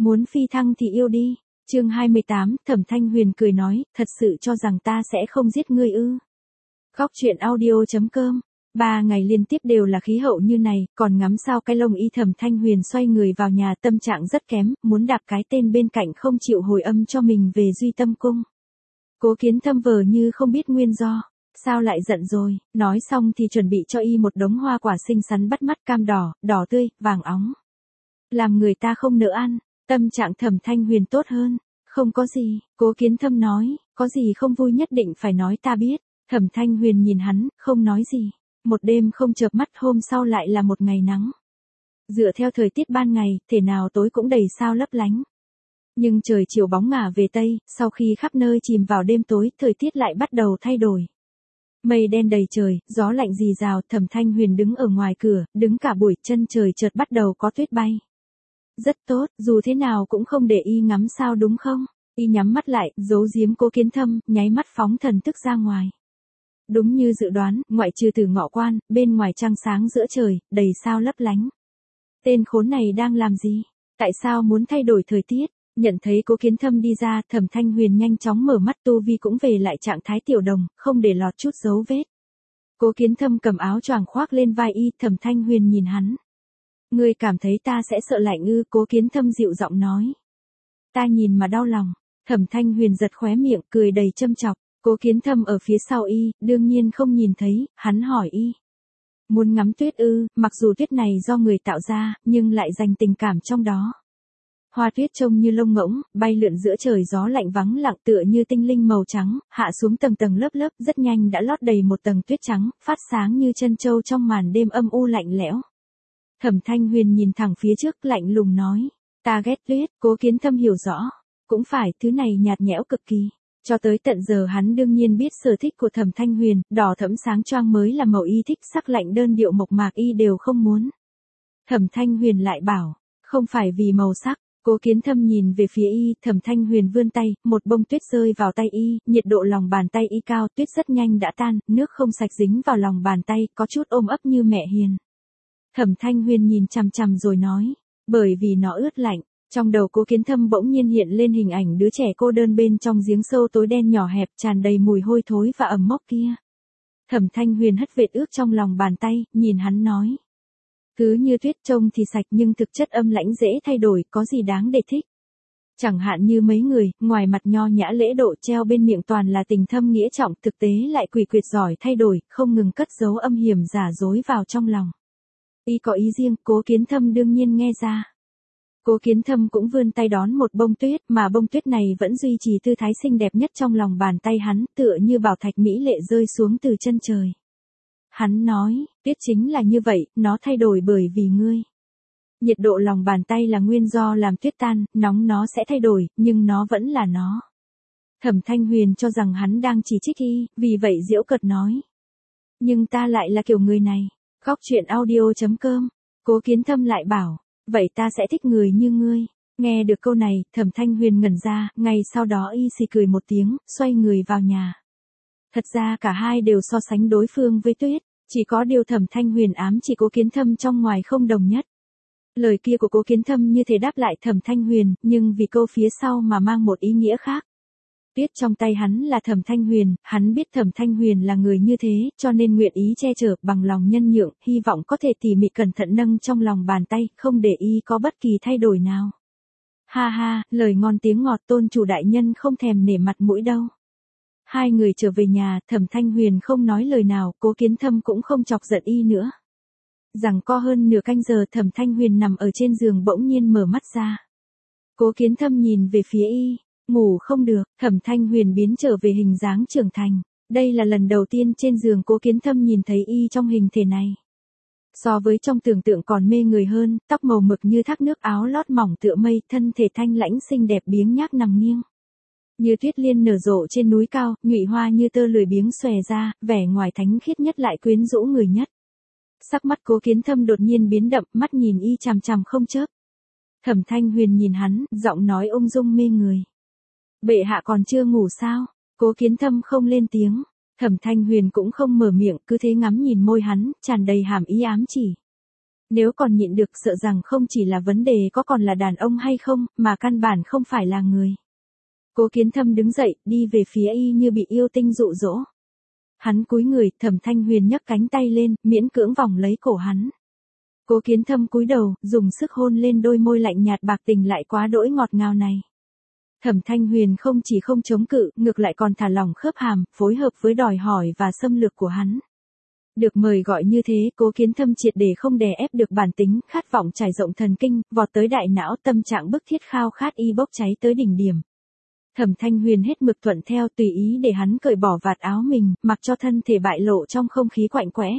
Muốn phi thăng thì yêu đi. Chương 28, Thẩm Thanh Huyền cười nói, thật sự cho rằng ta sẽ không giết ngươi ư? Góc truyện audio.com. 3 ngày liên tiếp đều là khí hậu như này, còn ngắm sao cái lông y. Thẩm Thanh Huyền xoay người vào nhà, tâm trạng rất kém, muốn đạp cái tên bên cạnh không chịu hồi âm cho mình về Duy Tâm Cung. Cố Kiến Thâm vờ như không biết nguyên do. Sao lại giận rồi? Nói xong thì chuẩn bị cho y một đống hoa quả xinh xắn bắt mắt, cam đỏ, đỏ tươi, vàng óng. Làm người ta không nỡ ăn. Tâm trạng Thẩm Thanh Huyền tốt hơn. Không có gì, Cố Kiến Thâm nói, có gì không vui nhất định phải nói ta biết. Thẩm Thanh Huyền nhìn hắn, không nói gì. Một đêm không chợp mắt, hôm sau lại là một ngày nắng. Dựa theo thời tiết ban ngày, thể nào tối cũng đầy sao lấp lánh. Nhưng trời chiều bóng ngả về Tây, sau khi khắp nơi chìm vào đêm tối, thời tiết lại bắt đầu thay đổi. Mây đen đầy trời, gió lạnh rì rào. Thẩm Thanh Huyền đứng ở ngoài cửa, đứng cả buổi, chân trời chợt bắt đầu có tuyết bay. Rất tốt, dù thế nào cũng không để y ngắm sao đúng không? Y nhắm mắt lại, giấu giếm Cố Kiến Thâm, nháy mắt phóng thần thức ra ngoài. Đúng như dự đoán, ngoại trừ Tử Ngọ Quan, bên ngoài trăng sáng giữa trời, đầy sao lấp lánh. Tên khốn này đang làm gì? Tại sao muốn thay đổi thời tiết? Nhận thấy Cố Kiến Thâm đi ra, Thẩm Thanh Huyền nhanh chóng mở mắt, tu vi cũng về lại trạng thái tiểu đồng, không để lọt chút dấu vết. Cố Kiến Thâm cầm áo choàng khoác lên vai y. Thẩm Thanh Huyền nhìn hắn. Ngươi cảm thấy ta sẽ sợ lạnh ư? Cố Kiến Thâm dịu giọng nói. Ta nhìn mà đau lòng. Thẩm Thanh Huyền giật khóe miệng, cười đầy châm chọc. Cố Kiến Thâm ở phía sau y, đương nhiên không nhìn thấy, hắn hỏi y. Muốn ngắm tuyết ư? Mặc dù tuyết này do người tạo ra, nhưng lại dành tình cảm trong đó. Hoa tuyết trông như lông ngỗng, bay lượn giữa trời, gió lạnh vắng lặng, tựa như tinh linh màu trắng, hạ xuống tầng tầng lớp lớp, rất nhanh đã lót đầy một tầng tuyết trắng, phát sáng như chân châu trong màn đêm âm u lạnh lẽo. Thẩm Thanh Huyền nhìn thẳng phía trước, lạnh lùng nói. Ta ghét tuyết. Cố Kiến Thâm hiểu rõ. Cũng phải, thứ này nhạt nhẽo cực kỳ. Cho tới tận giờ hắn đương nhiên biết sở thích của Thẩm Thanh Huyền, đỏ thẫm sáng choang mới là màu y thích, sắc lạnh đơn điệu mộc mạc y đều không muốn. Thẩm Thanh Huyền lại bảo, không phải vì màu sắc. Cố Kiến Thâm nhìn về phía y, Thẩm Thanh Huyền vươn tay, một bông tuyết rơi vào tay y, nhiệt độ lòng bàn tay y cao, tuyết rất nhanh đã tan, nước không sạch dính vào lòng bàn tay, có chút ôm ấp như mẹ hiền. Thẩm Thanh Huyền nhìn chằm chằm rồi nói, bởi vì nó ướt lạnh. Trong đầu Cố Kiến Thâm bỗng nhiên hiện lên hình ảnh đứa trẻ cô đơn bên trong giếng sâu tối đen nhỏ hẹp, tràn đầy mùi hôi thối và ẩm mốc kia. Thẩm Thanh Huyền hất vệt ướt trong lòng bàn tay, nhìn hắn nói. Cứ như tuyết trông thì sạch nhưng thực chất âm lãnh dễ thay đổi, có gì đáng để thích. Chẳng hạn như mấy người, ngoài mặt nho nhã lễ độ treo bên miệng toàn là tình thâm nghĩa trọng, thực tế lại quỷ quyệt giỏi thay đổi, không ngừng cất giấu âm hiểm giả dối vào trong lòng. Y có ý riêng, Cố Kiến Thâm đương nhiên nghe ra. Cố Kiến Thâm cũng vươn tay đón một bông tuyết, mà bông tuyết này vẫn duy trì tư thái xinh đẹp nhất trong lòng bàn tay hắn, tựa như bảo thạch mỹ lệ rơi xuống từ chân trời. Hắn nói, tuyết chính là như vậy, nó thay đổi bởi vì ngươi. Nhiệt độ lòng bàn tay là nguyên do làm tuyết tan, nóng nó sẽ thay đổi, nhưng nó vẫn là nó. Thẩm Thanh Huyền cho rằng hắn đang chỉ trích y, vì vậy giễu cợt nói. Nhưng ta lại là kiểu người này. Góc truyện audio.com. Cố Kiến Thâm lại bảo, vậy ta sẽ thích người như ngươi. Nghe được câu này, Thẩm Thanh Huyền ngẩn ra, ngay sau đó y xì cười một tiếng, xoay người vào nhà. Thật ra cả hai đều so sánh đối phương với tuyết, chỉ có điều Thẩm Thanh Huyền ám chỉ Cố Kiến Thâm trong ngoài không đồng nhất. Lời kia của Cố Kiến Thâm như thể đáp lại Thẩm Thanh Huyền, nhưng vì câu phía sau mà mang một ý nghĩa khác. Tuyết trong tay hắn là Thẩm Thanh Huyền, hắn biết Thẩm Thanh Huyền là người như thế, cho nên nguyện ý che chở, bằng lòng nhân nhượng, hy vọng có thể tỉ mỉ cẩn thận nâng trong lòng bàn tay, không để y có bất kỳ thay đổi nào. Ha ha, lời ngon tiếng ngọt, tôn chủ đại nhân không thèm nể mặt mũi đâu. Hai người trở về nhà, Thẩm Thanh Huyền không nói lời nào, Cố Kiến Thâm cũng không chọc giận y nữa. Giằng co hơn nửa canh giờ, Thẩm Thanh Huyền nằm ở trên giường bỗng nhiên mở mắt ra. Cố Kiến Thâm nhìn về phía y. Ngủ không được, Thẩm Thanh Huyền biến trở về hình dáng trưởng thành. Đây là lần đầu tiên trên giường Cố Kiến Thâm nhìn thấy y trong hình thể này. So với trong tưởng tượng còn mê người hơn, tóc màu mực như thác nước, áo lót mỏng tựa mây, thân thể thanh lãnh xinh đẹp biếng nhác nằm nghiêng. Như tuyết liên nở rộ trên núi cao, nhụy hoa như tơ lười biếng xòe ra, vẻ ngoài thánh khiết nhất lại quyến rũ người nhất. Sắc mắt Cố Kiến Thâm đột nhiên biến đậm, mắt nhìn y chằm chằm không chớp. Thẩm Thanh Huyền nhìn hắn, giọng nói ung dung mê người. Bệ hạ còn chưa ngủ sao? Cố Kiến Thâm không lên tiếng. Thẩm Thanh Huyền cũng không mở miệng, cứ thế ngắm nhìn môi hắn, tràn đầy hàm ý ám chỉ. Nếu còn nhịn được sợ rằng không chỉ là vấn đề có còn là đàn ông hay không, mà căn bản không phải là người. Cố Kiến Thâm đứng dậy, đi về phía y như bị yêu tinh dụ dỗ. Hắn cúi người, Thẩm Thanh Huyền nhấc cánh tay lên, miễn cưỡng vòng lấy cổ hắn. Cố Kiến Thâm cúi đầu, dùng sức hôn lên đôi môi lạnh nhạt bạc tình lại quá đỗi ngọt ngào này. Thẩm Thanh Huyền không chỉ không chống cự, ngược lại còn thả lỏng khớp hàm, phối hợp với đòi hỏi và xâm lược của hắn. Được mời gọi như thế, Cố Kiến Thâm triệt để không đè ép được bản tính, khát vọng trải rộng thần kinh, vọt tới đại não, tâm trạng bức thiết khao khát y bốc cháy tới đỉnh điểm. Thẩm Thanh Huyền hết mực thuận theo, tùy ý để hắn cởi bỏ vạt áo mình, mặc cho thân thể bại lộ trong không khí quạnh quẽ.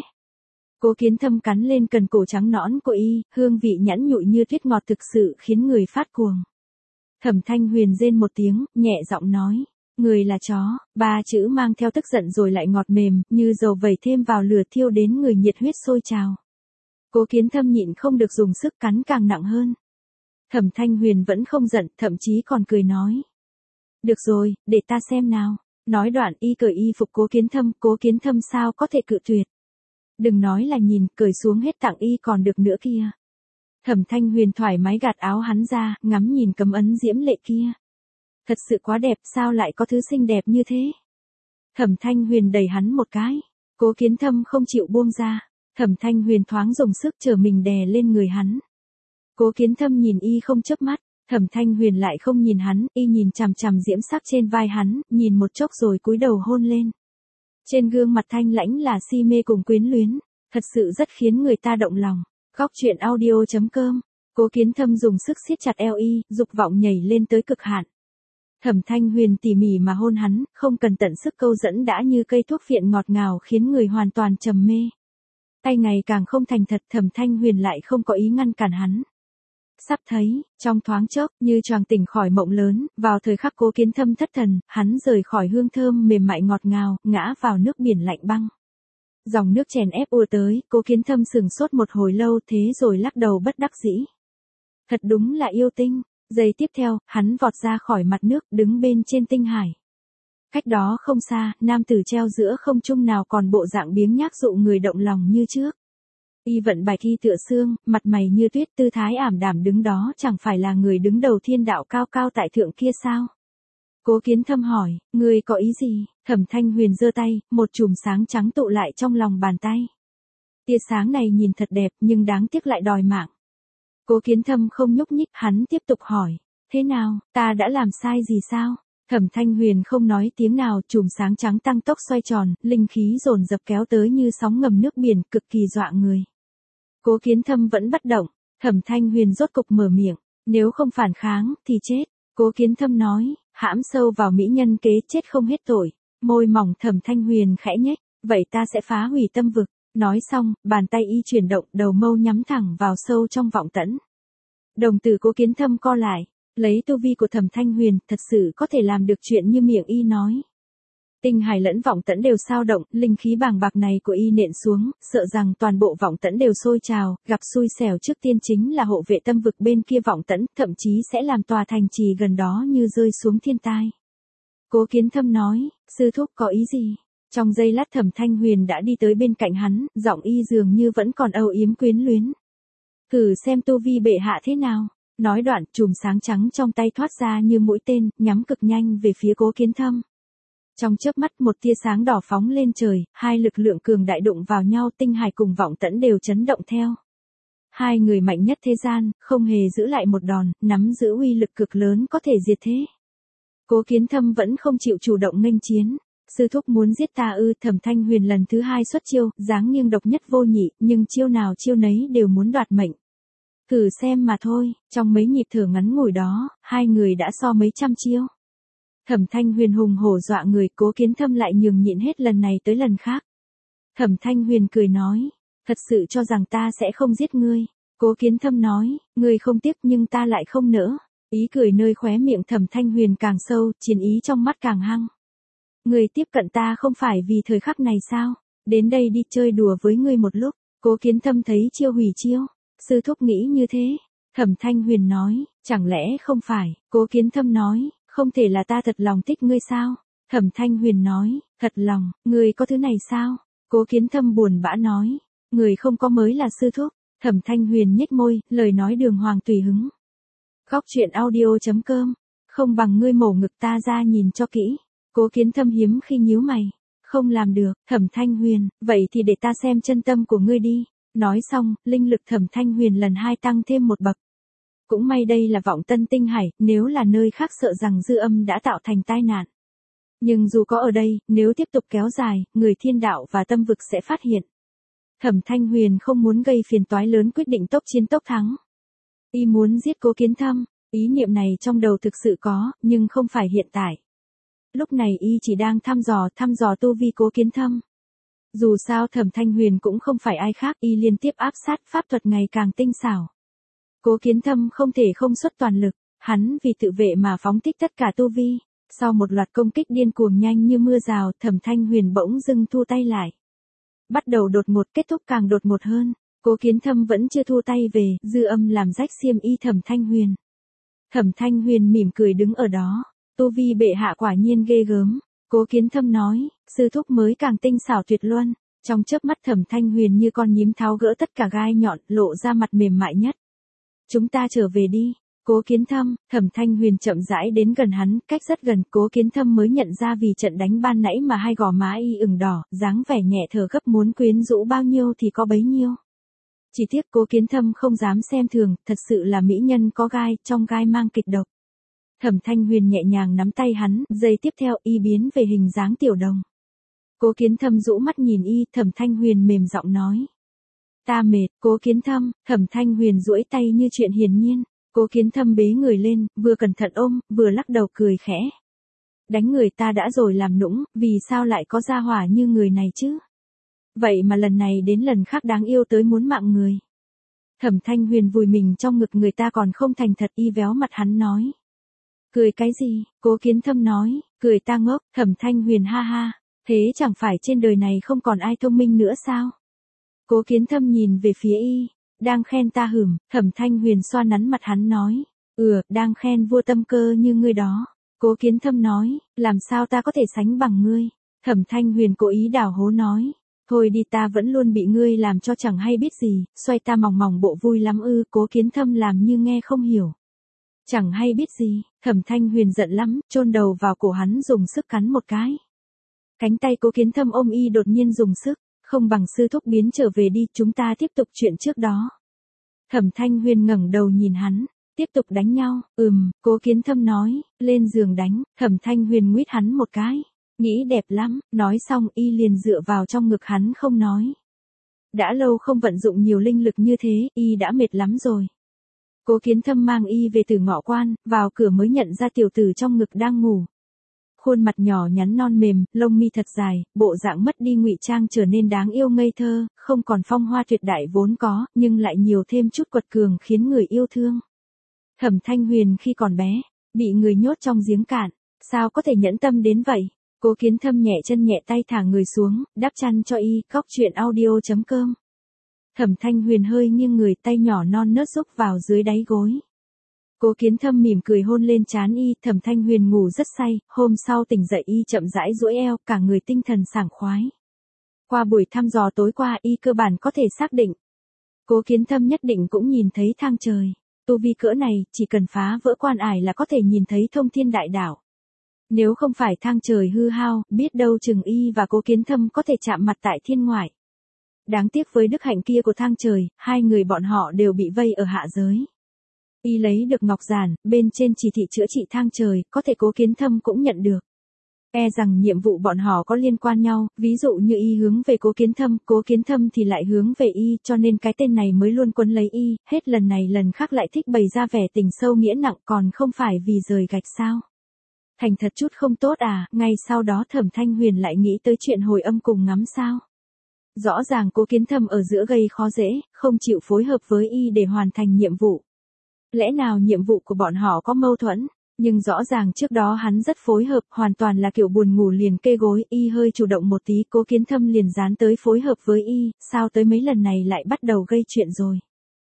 Cố Kiến Thâm cắn lên cần cổ trắng nõn của y, hương vị nhẵn nhụi như tuyết ngọt thực sự khiến người phát cuồng. Thẩm Thanh Huyền rên một tiếng, nhẹ giọng nói, người là chó, ba chữ mang theo tức giận rồi lại ngọt mềm, như dầu vẩy thêm vào lửa thiêu đến người nhiệt huyết sôi trào. Cố Kiến Thâm nhịn không được dùng sức cắn càng nặng hơn. Thẩm Thanh Huyền vẫn không giận, thậm chí còn cười nói. Được rồi, để ta xem nào. Nói đoạn y cởi y phục Cố Kiến Thâm sao có thể cự tuyệt. Đừng nói là nhìn, cởi xuống hết tặng y còn được nữa kia. Thẩm Thanh Huyền thoải mái gạt áo hắn ra, ngắm nhìn cấm ấn diễm lệ kia. Thật sự quá đẹp, sao lại có thứ xinh đẹp như thế? Thẩm Thanh Huyền đẩy hắn một cái. Cố Kiến Thâm không chịu buông ra. Thẩm Thanh Huyền thoáng dùng sức trở mình đè lên người hắn. Cố Kiến Thâm nhìn y không chớp mắt. Thẩm Thanh Huyền lại không nhìn hắn, y nhìn chằm chằm diễm sắc trên vai hắn, nhìn một chốc rồi cúi đầu hôn lên. Trên gương mặt thanh lãnh là si mê cùng quyến luyến, thật sự rất khiến người ta động lòng. Góc truyện audio.com. Cố Kiến Thâm dùng sức siết chặt eo y, dục vọng nhảy lên tới cực hạn. Thẩm Thanh Huyền tỉ mỉ mà hôn hắn, không cần tận sức câu dẫn đã như cây thuốc phiện ngọt ngào khiến người hoàn toàn trầm mê. Tay ngày càng không thành thật, Thẩm Thanh Huyền lại không có ý ngăn cản hắn. Sắp thấy, trong thoáng chốc, như choàng tỉnh khỏi mộng lớn, vào thời khắc Cố Kiến Thâm thất thần, hắn rời khỏi hương thơm mềm mại ngọt ngào, ngã vào nước biển lạnh băng. Dòng nước chèn ép ùa tới, Cố Kiến Thâm sừng sốt một hồi lâu thế rồi lắc đầu bất đắc dĩ. Thật đúng là yêu tinh. Giây tiếp theo, hắn vọt ra khỏi mặt nước, đứng bên trên tinh hải. Cách đó không xa, nam tử treo giữa không trung nào còn bộ dạng biếng nhác dụ người động lòng như trước. Y vận bài thi tựa xương, mặt mày như tuyết, tư thái ảm đạm đứng đó, chẳng phải là người đứng đầu thiên đạo cao cao tại thượng kia sao? Cố Kiến Thâm hỏi, ngươi có ý gì? Thẩm Thanh Huyền giơ tay, một chùm sáng trắng tụ lại trong lòng bàn tay. Tia sáng này nhìn thật đẹp, nhưng đáng tiếc lại đòi mạng. Cố Kiến Thâm không nhúc nhích, hắn tiếp tục hỏi, thế nào, ta đã làm sai gì sao? Thẩm Thanh Huyền không nói tiếng nào, chùm sáng trắng tăng tốc xoay tròn, linh khí dồn dập kéo tới như sóng ngầm nước biển, cực kỳ dọa người. Cố Kiến Thâm vẫn bất động, Thẩm Thanh Huyền rốt cục mở miệng, nếu không phản kháng, thì chết. Cố Kiến Thâm nói, hãm sâu vào mỹ nhân kế chết không hết tội. Môi mỏng Thẩm Thanh Huyền khẽ nhếch, vậy ta sẽ phá hủy tâm vực. Nói xong, bàn tay y chuyển động, đầu mâu nhắm thẳng vào sâu trong vọng tẫn. Đồng tử Cố Kiến Thâm co lại, lấy tu vi của Thẩm Thanh Huyền, thật sự có thể làm được chuyện như miệng y nói. Tinh hải lẫn vọng tẫn đều sao động, linh khí bàng bạc này của y nện xuống, sợ rằng toàn bộ vọng tẫn đều sôi trào, gặp xui xẻo trước tiên chính là hộ vệ tâm vực bên kia vọng tẫn, thậm chí sẽ làm tòa thành trì gần đó như rơi xuống thiên tai. Cố Kiến Thâm nói, sư thúc có ý gì? Trong giây lát Thẩm Thanh Huyền đã đi tới bên cạnh hắn, giọng y dường như vẫn còn âu yếm quyến luyến. Thử xem tu vi bệ hạ thế nào. Nói đoạn, chùm sáng trắng trong tay thoát ra như mũi tên, nhắm cực nhanh về phía Cố Kiến Thâm. Trong chớp mắt một tia sáng đỏ phóng lên trời, hai lực lượng cường đại đụng vào nhau, tinh hải cùng vọng tẫn đều chấn động theo. Hai người mạnh nhất thế gian, không hề giữ lại một đòn, nắm giữ uy lực cực lớn có thể diệt thế. Cố Kiến Thâm vẫn không chịu chủ động nghênh chiến. Sư thúc muốn giết ta ư? Thẩm Thanh Huyền lần thứ hai xuất chiêu, dáng nghiêng độc nhất vô nhị, nhưng chiêu nào chiêu nấy đều muốn đoạt mệnh. Thử xem mà thôi, trong mấy nhịp thở ngắn ngủi đó, hai người đã so mấy trăm chiêu. Thẩm Thanh Huyền hùng hổ dọa người, Cố Kiến Thâm lại nhường nhịn hết lần này tới lần khác. Thẩm Thanh Huyền cười nói, thật sự cho rằng ta sẽ không giết ngươi. Cố Kiến Thâm nói, ngươi không tiếc nhưng ta lại không nỡ. Ý cười nơi khóe miệng Thẩm Thanh Huyền càng sâu, chiến ý trong mắt càng hăng. Ngươi tiếp cận ta không phải vì thời khắc này sao? Đến đây đi chơi đùa với ngươi một lúc. Cố Kiến Thâm thấy chiêu hủy chiêu. Sư thúc nghĩ như thế. Thẩm Thanh Huyền nói, chẳng lẽ không phải? Cố Kiến Thâm nói, không thể là ta thật lòng thích ngươi sao? Thẩm Thanh Huyền nói, thật lòng, ngươi có thứ này sao? Cố Kiến Thâm buồn bã nói, người không có mới là sư thúc. Thẩm Thanh Huyền nhếch môi, lời nói đường hoàng tùy hứng. Góc truyện audio.com, không bằng ngươi mổ ngực ta ra nhìn cho kỹ. Cố Kiến Thâm hiếm khi nhíu mày. Không làm được, Thẩm Thanh Huyền, vậy thì để ta xem chân tâm của ngươi đi. Nói xong, linh lực Thẩm Thanh Huyền lần 2 tăng thêm một bậc. Cũng may đây là vọng tân tinh hải, nếu là nơi khác sợ rằng dư âm đã tạo thành tai nạn. Nhưng dù có ở đây, nếu tiếp tục kéo dài, người thiên đạo và tâm vực sẽ phát hiện. Thẩm Thanh Huyền không muốn gây phiền toái lớn, quyết định tốc chiến tốc thắng. Y muốn giết Cố Kiến Thâm, ý niệm này trong đầu thực sự có, nhưng không phải hiện tại. Lúc này y chỉ đang thăm dò tu vi Cố Kiến Thâm. Dù sao Thẩm Thanh Huyền cũng không phải ai khác, y liên tiếp áp sát, pháp thuật ngày càng tinh xảo. Cố Kiến Thâm không thể không xuất toàn lực, hắn vì tự vệ mà phóng thích tất cả tu vi. Sau một loạt công kích điên cuồng nhanh như mưa rào, Thẩm Thanh Huyền bỗng dưng thu tay lại. Bắt đầu đột ngột, kết thúc càng đột ngột hơn. Cố Kiến Thâm vẫn chưa thu tay về, dư âm làm rách xiêm y Thẩm Thanh Huyền. Thẩm Thanh Huyền mỉm cười đứng ở đó. Tu vi bệ hạ quả nhiên ghê gớm. Cố Kiến Thâm nói, sư thúc mới càng tinh xảo tuyệt luân. Trong chớp mắt Thẩm Thanh Huyền như con nhím tháo gỡ tất cả gai nhọn, lộ ra mặt mềm mại nhất. Chúng ta trở về đi. Cố Kiến Thâm, Thẩm Thanh Huyền chậm rãi đến gần hắn, cách rất gần, Cố Kiến Thâm mới nhận ra vì trận đánh ban nãy mà hai gò má y ửng đỏ, dáng vẻ nhẹ thở gấp, muốn quyến rũ bao nhiêu thì có bấy nhiêu. Chỉ tiếc Cố Kiến Thâm không dám xem thường, thật sự là mỹ nhân có gai, trong gai mang kịch độc. Thẩm Thanh Huyền nhẹ nhàng nắm tay hắn, giây tiếp theo y biến về hình dáng tiểu đồng. Cố Kiến Thâm rũ mắt nhìn y, Thẩm Thanh Huyền mềm giọng nói. Ta mệt. Cố Kiến Thâm, Thẩm Thanh Huyền duỗi tay như chuyện hiển nhiên. Cố Kiến Thâm bế người lên, vừa cẩn thận ôm, vừa lắc đầu cười khẽ. Đánh người ta đã rồi làm nũng, vì sao lại có gia hỏa như người này chứ? Vậy mà lần này đến lần khác đáng yêu tới muốn mạng người. Thẩm Thanh Huyền vùi mình trong ngực người ta còn không thành thật, y véo mặt hắn nói. Cười cái gì? Cố Kiến Thâm nói, cười ta ngốc. Thẩm Thanh Huyền ha ha, thế chẳng phải trên đời này không còn ai thông minh nữa sao? Cố Kiến Thâm nhìn về phía y, đang khen ta hửm. Thẩm Thanh Huyền xoa nắn mặt hắn nói, đang khen vua tâm cơ như ngươi đó. Cố Kiến Thâm nói, làm sao ta có thể sánh bằng ngươi? Thẩm Thanh Huyền cố ý đảo hố nói, thôi đi, ta vẫn luôn bị ngươi làm cho chẳng hay biết gì, xoay ta mỏng mỏng bộ vui lắm ư? Cố Kiến Thâm làm như nghe không hiểu. Chẳng hay biết gì? Thẩm Thanh Huyền giận lắm, chôn đầu vào cổ hắn dùng sức cắn một cái. Cánh tay Cố Kiến Thâm ôm y đột nhiên dùng sức, không bằng sư thúc biến trở về đi, chúng ta tiếp tục chuyện trước đó. Thẩm Thanh Huyền ngẩng đầu nhìn hắn, tiếp tục đánh nhau. Cố Kiến Thâm nói, lên giường đánh. Thẩm Thanh Huyền nguyết hắn một cái, nghĩ đẹp lắm. Nói xong y liền dựa vào trong ngực hắn không nói. Đã lâu không vận dụng nhiều linh lực như thế, y đã mệt lắm rồi. Cố Kiến Thâm mang y về Tử Ngọ Quan, vào cửa mới nhận ra tiểu tử trong ngực đang ngủ. Khuôn mặt nhỏ nhắn non mềm, lông mi thật dài, bộ dạng mất đi ngụy trang trở nên đáng yêu ngây thơ, không còn phong hoa tuyệt đại vốn có, nhưng lại nhiều thêm chút quật cường khiến người yêu thương. Thẩm Thanh Huyền khi còn bé, bị người nhốt trong giếng cạn, sao có thể nhẫn tâm đến vậy? Cố Kiến Thâm nhẹ chân nhẹ tay thả người xuống, đắp chăn cho y. Góc truyện audio.com. Thẩm Thanh Huyền hơi nghiêng người, tay nhỏ non nớt xúc vào dưới đáy gối. Cố Kiến Thâm mỉm cười hôn lên trán y. Thẩm Thanh Huyền ngủ rất say, hôm sau tỉnh dậy y chậm rãi duỗi eo, cả người tinh thần sảng khoái. Qua buổi thăm dò tối qua, y cơ bản có thể xác định. Cố Kiến Thâm nhất định cũng nhìn thấy thang trời. Tu vi cỡ này, chỉ cần phá vỡ quan ải là có thể nhìn thấy thông thiên đại đạo. Nếu không phải thang trời hư hao, biết đâu chừng y và Cố Kiến Thâm có thể chạm mặt tại thiên ngoại. Đáng tiếc với đức hạnh kia của thang trời, hai người bọn họ đều bị vây ở hạ giới. Y lấy được ngọc giản, bên trên chỉ thị chữa trị thang trời, có thể Cố Kiến Thâm cũng nhận được. E rằng nhiệm vụ bọn họ có liên quan nhau, ví dụ như y hướng về Cố Kiến Thâm thì lại hướng về y, cho nên cái tên này mới luôn quấn lấy y, hết lần này lần khác lại thích bày ra vẻ tình sâu nghĩa nặng, còn không phải vì rời gạch sao? Thành thật chút không tốt à? Ngay sau đó Thẩm Thanh Huyền lại nghĩ tới chuyện hồi âm cùng ngắm sao. Rõ ràng Cố Kiến Thâm ở giữa gây khó dễ, không chịu phối hợp với y để hoàn thành nhiệm vụ. Lẽ nào nhiệm vụ của bọn họ có mâu thuẫn? Nhưng rõ ràng trước đó hắn rất phối hợp, hoàn toàn là kiểu buồn ngủ liền kê gối, y hơi chủ động một tí, Cố Kiến Thâm liền dán tới phối hợp với y, sao tới mấy lần này lại bắt đầu gây chuyện rồi.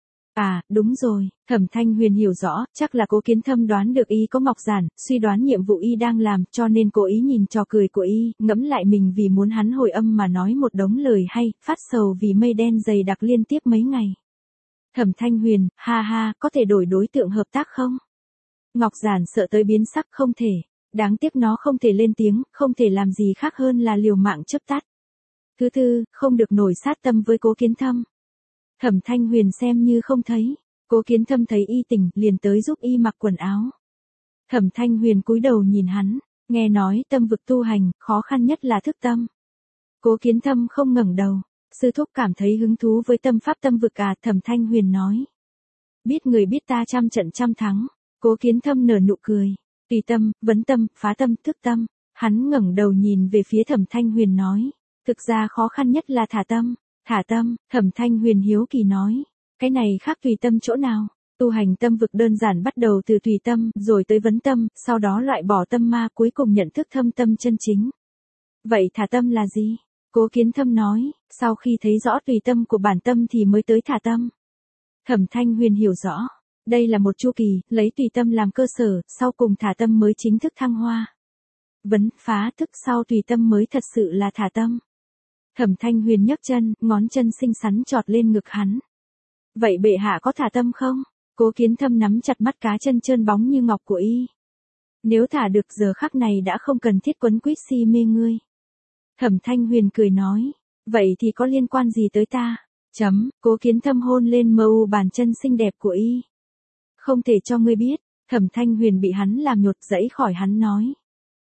À, đúng rồi, Thẩm Thanh Huyền hiểu rõ, chắc là Cố Kiến Thâm đoán được y có ngọc giản, suy đoán nhiệm vụ y đang làm, cho nên cố ý nhìn trò cười của y, ngẫm lại mình vì muốn hắn hồi âm mà nói một đống lời hay, phát sầu vì mây đen dày đặc liên tiếp mấy ngày. Thẩm Thanh Huyền, ha ha, có thể đổi đối tượng hợp tác không? Ngọc Giản sợ tới biến sắc, không thể. Đáng tiếc nó không thể lên tiếng, không thể làm gì khác hơn là liều mạng chớp tắt. Thứ tư, không được nổi sát tâm với Cố Kiến Thâm. Thẩm Thanh Huyền xem như không thấy. Cố Kiến Thâm thấy y tỉnh, liền tới giúp y mặc quần áo. Thẩm Thanh Huyền cúi đầu nhìn hắn, nghe nói tâm vực tu hành, khó khăn nhất là thức tâm. Cố Kiến Thâm không ngẩng đầu. Sư thúc cảm thấy hứng thú với tâm pháp tâm vực à, Thẩm Thanh Huyền nói. Biết người biết ta trăm trận trăm thắng. Cố Kiến Thâm nở nụ cười. Tùy tâm, vấn tâm, phá tâm, thức tâm. Hắn ngẩng đầu nhìn về phía Thẩm Thanh Huyền nói. Thực ra khó khăn nhất là thả tâm. Thả tâm, Thẩm Thanh Huyền hiếu kỳ nói. Cái này khác tùy tâm chỗ nào? Tu hành tâm vực đơn giản bắt đầu từ tùy tâm, rồi tới vấn tâm, sau đó loại bỏ tâm ma, cuối cùng nhận thức thâm tâm chân chính. Vậy thả tâm là gì? Cố Kiến Thâm nói, sau khi thấy rõ tùy tâm của bản tâm thì mới tới thả tâm. Thẩm Thanh Huyền hiểu rõ, đây là một chu kỳ, lấy tùy tâm làm cơ sở, sau cùng thả tâm mới chính thức thăng hoa. Vấn, phá, thức sau tùy tâm mới thật sự là thả tâm. Thẩm Thanh Huyền nhấc chân, ngón chân xinh xắn chọt lên ngực hắn. Vậy bệ hạ có thả tâm không? Cố Kiến Thâm nắm chặt mắt cá chân trơn bóng như ngọc của y. Nếu thả được giờ khắc này đã không cần thiết quấn quýt si mê ngươi. Thẩm Thanh Huyền cười nói, vậy thì có liên quan gì tới ta? Cố Kiến Thâm hôn lên mờ u bàn chân xinh đẹp của y. Không thể cho ngươi biết, Thẩm Thanh Huyền bị hắn làm nhột dẫy khỏi hắn nói.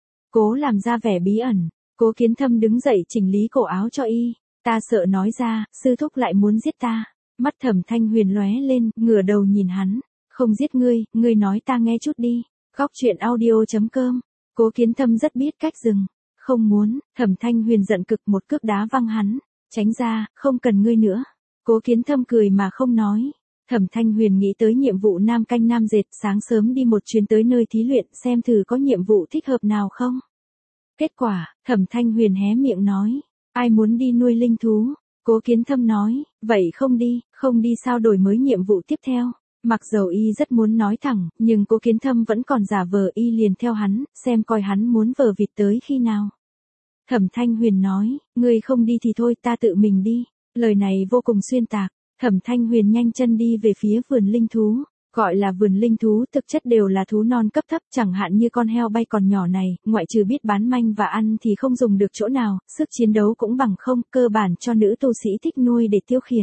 Cố làm ra vẻ bí ẩn, Cố Kiến Thâm đứng dậy chỉnh lý cổ áo cho y. Ta sợ nói ra, sư thúc lại muốn giết ta. Mắt Thẩm Thanh Huyền lóe lên, ngửa đầu nhìn hắn. Không giết ngươi nói ta nghe chút đi. Góc truyện audio.com. Cố Kiến Thâm rất biết cách dừng. Không muốn, Thẩm Thanh Huyền giận cực một cước đá văng hắn. Tránh ra, không cần ngươi nữa. Cố Kiến Thâm cười mà không nói. Thẩm Thanh Huyền nghĩ tới nhiệm vụ nam canh nam dệt, sáng sớm đi một chuyến tới nơi thí luyện xem thử có nhiệm vụ thích hợp nào không. Kết quả, Thẩm Thanh Huyền hé miệng nói. Ai muốn đi nuôi linh thú? Cố Kiến Thâm nói, vậy không đi sao đổi mới nhiệm vụ tiếp theo. Mặc dầu y rất muốn nói thẳng, nhưng Cố Kiến Thâm vẫn còn giả vờ y liền theo hắn, xem coi hắn muốn vờ vịt tới khi nào. Thẩm Thanh Huyền nói, ngươi không đi thì thôi ta tự mình đi. Lời này vô cùng xuyên tạc. Thẩm Thanh Huyền nhanh chân đi về phía vườn linh thú. Gọi là vườn linh thú thực chất đều là thú non cấp thấp, chẳng hạn như con heo bay còn nhỏ này, ngoại trừ biết bán manh và ăn thì không dùng được chỗ nào, sức chiến đấu cũng bằng không, cơ bản cho nữ tu sĩ thích nuôi để tiêu khiển.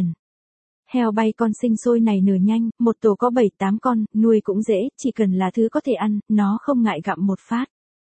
Heo bay con sinh sôi này nở nhanh, một tổ có 7-8 con, nuôi cũng dễ, chỉ cần là thứ có thể ăn, nó không ngại gặm một phát.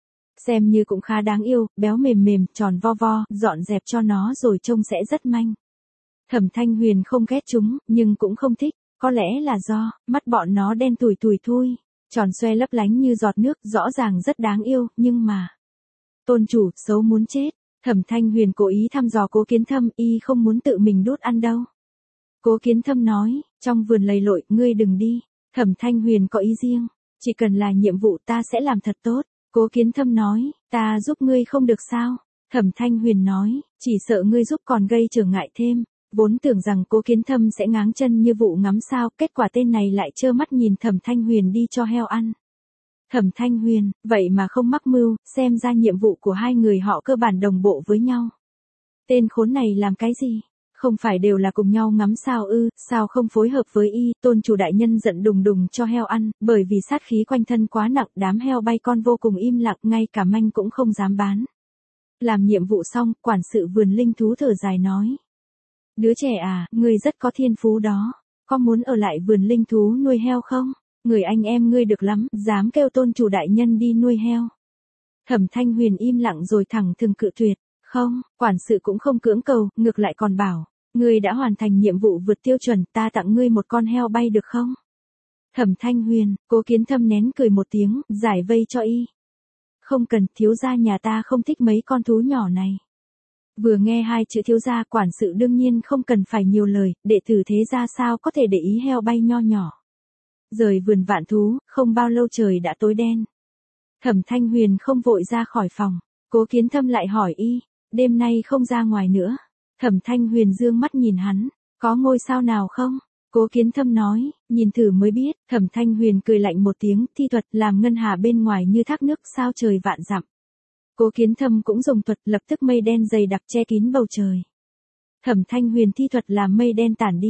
Xem như cũng khá đáng yêu, béo mềm mềm, tròn vo vo, dọn dẹp cho nó rồi trông sẽ rất manh. Thẩm Thanh Huyền không ghét chúng, nhưng cũng không thích, có lẽ là do, mắt bọn nó đen tủi tủi thui, tròn xoe lấp lánh như giọt nước, rõ ràng rất đáng yêu, nhưng mà... Tôn chủ, xấu muốn chết, Thẩm Thanh Huyền cố ý thăm dò Cố Kiến Thâm, y không muốn tự mình đốt ăn đâu. Cố Kiến Thâm nói, trong vườn lầy lội, ngươi đừng đi, Thẩm Thanh Huyền có ý riêng, chỉ cần là nhiệm vụ ta sẽ làm thật tốt. Cố Kiến Thâm nói, ta giúp ngươi không được sao? Thẩm Thanh Huyền nói, chỉ sợ ngươi giúp còn gây trở ngại thêm. Vốn tưởng rằng Cố Kiến Thâm sẽ ngáng chân như vụ ngắm sao, kết quả tên này lại trơ mắt nhìn Thẩm Thanh Huyền đi cho heo ăn. Thẩm Thanh Huyền, vậy mà không mắc mưu, xem ra nhiệm vụ của hai người họ cơ bản đồng bộ với nhau. Tên khốn này làm cái gì? Không phải đều là cùng nhau ngắm sao ư, sao không phối hợp với y, tôn chủ đại nhân giận đùng đùng cho heo ăn, bởi vì sát khí quanh thân quá nặng, đám heo bay con vô cùng im lặng, ngay cả manh cũng không dám bán. Làm nhiệm vụ xong, quản sự vườn linh thú thở dài nói. Đứa trẻ à, ngươi rất có thiên phú đó, có muốn ở lại vườn linh thú nuôi heo không? Người anh em ngươi được lắm, dám kêu tôn chủ đại nhân đi nuôi heo. Thẩm Thanh Huyền im lặng rồi thẳng thừng cự tuyệt. Không, quản sự cũng không cưỡng cầu, ngược lại còn bảo, ngươi đã hoàn thành nhiệm vụ vượt tiêu chuẩn, ta tặng ngươi một con heo bay được không? Thẩm Thanh Huyền, Cố Kiến Thâm nén cười một tiếng, giải vây cho y. Không cần, thiếu gia nhà ta không thích mấy con thú nhỏ này. Vừa nghe hai chữ thiếu gia, quản sự đương nhiên không cần phải nhiều lời, đệ tử thế gia sao có thể để ý heo bay nho nhỏ. Rời vườn vạn thú, không bao lâu trời đã tối đen. Thẩm Thanh Huyền không vội ra khỏi phòng, Cố Kiến Thâm lại hỏi y, đêm nay không ra ngoài nữa. Thẩm Thanh Huyền dương mắt nhìn hắn, có ngôi sao nào không? Cố Kiến Thâm nói, nhìn thử mới biết. Thẩm Thanh Huyền cười lạnh một tiếng, thi thuật làm ngân hà bên ngoài như thác nước sao trời vạn dặm. Cố Kiến Thâm cũng dùng thuật, lập tức mây đen dày đặc che kín bầu trời. Thẩm Thanh Huyền thi thuật làm mây đen tản đi.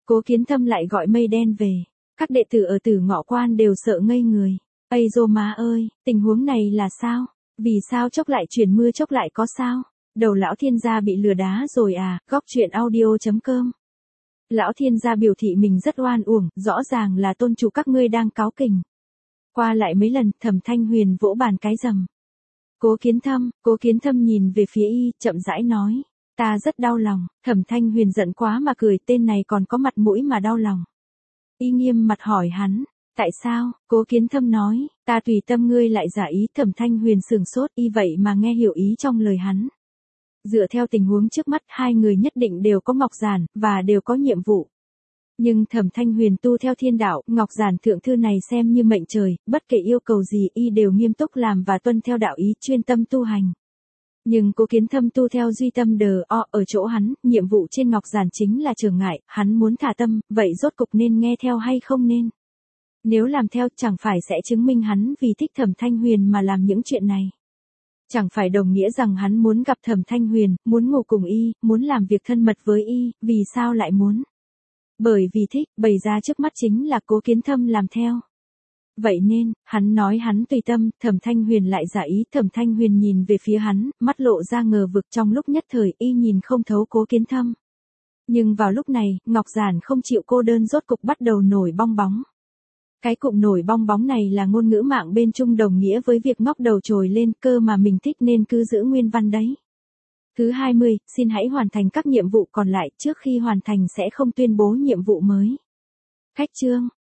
Cố Kiến Thâm lại gọi mây đen về. Các đệ tử ở Tử Ngọ Quan đều sợ ngây người. Ây dô má ơi, tình huống này là sao? Vì sao chốc lại chuyển mưa chốc lại có sao? Đầu lão thiên gia bị lừa đá rồi à? Góc truyện audio.com. Lão thiên gia biểu thị mình rất oan uổng, rõ ràng là tôn chủ các ngươi đang cáu kỉnh. Qua lại mấy lần, Thẩm Thanh Huyền vỗ bàn cái rầm. Cố Kiến Thâm nhìn về phía y, chậm rãi nói. Ta rất đau lòng. Thẩm Thanh Huyền giận quá mà cười, tên này còn có mặt mũi mà đau lòng. Y nghiêm mặt hỏi hắn. Tại sao? Cố Kiến Thâm nói. Ta tùy tâm ngươi lại giả ý. Thẩm Thanh Huyền sửng sốt, y vậy mà nghe hiểu ý trong lời hắn. Dựa theo tình huống trước mắt, hai người nhất định đều có ngọc giản, và đều có nhiệm vụ. Nhưng Thẩm Thanh Huyền tu theo thiên đạo, ngọc giản thượng thư này xem như mệnh trời, bất kể yêu cầu gì y đều nghiêm túc làm và tuân theo đạo ý, chuyên tâm tu hành. Nhưng Cố Kiến Thâm tu theo duy tâm đờ o, ở chỗ hắn, nhiệm vụ trên ngọc giản chính là trở ngại, hắn muốn thả tâm, vậy rốt cục nên nghe theo hay không nên? Nếu làm theo chẳng phải sẽ chứng minh hắn vì thích Thẩm Thanh Huyền mà làm những chuyện này. Chẳng phải đồng nghĩa rằng hắn muốn gặp Thẩm Thanh Huyền, muốn ngủ cùng y, muốn làm việc thân mật với y, vì sao lại muốn? Bởi vì thích, bày ra trước mắt chính là Cố Kiến Thâm làm theo. Vậy nên, hắn nói hắn tùy tâm, Thẩm Thanh Huyền lại giả ý, Thẩm Thanh Huyền nhìn về phía hắn, mắt lộ ra ngờ vực, trong lúc nhất thời y nhìn không thấu Cố Kiến Thâm. Nhưng vào lúc này, ngọc giản không chịu cô đơn rốt cục bắt đầu nổi bong bóng. Cái cụm nổi bong bóng này là ngôn ngữ mạng bên Trung đồng nghĩa với việc ngóc đầu trồi lên, cơ mà mình thích nên cứ giữ nguyên văn đấy. Thứ 20, xin hãy hoàn thành các nhiệm vụ còn lại, trước khi hoàn thành sẽ không tuyên bố nhiệm vụ mới. Khách chương,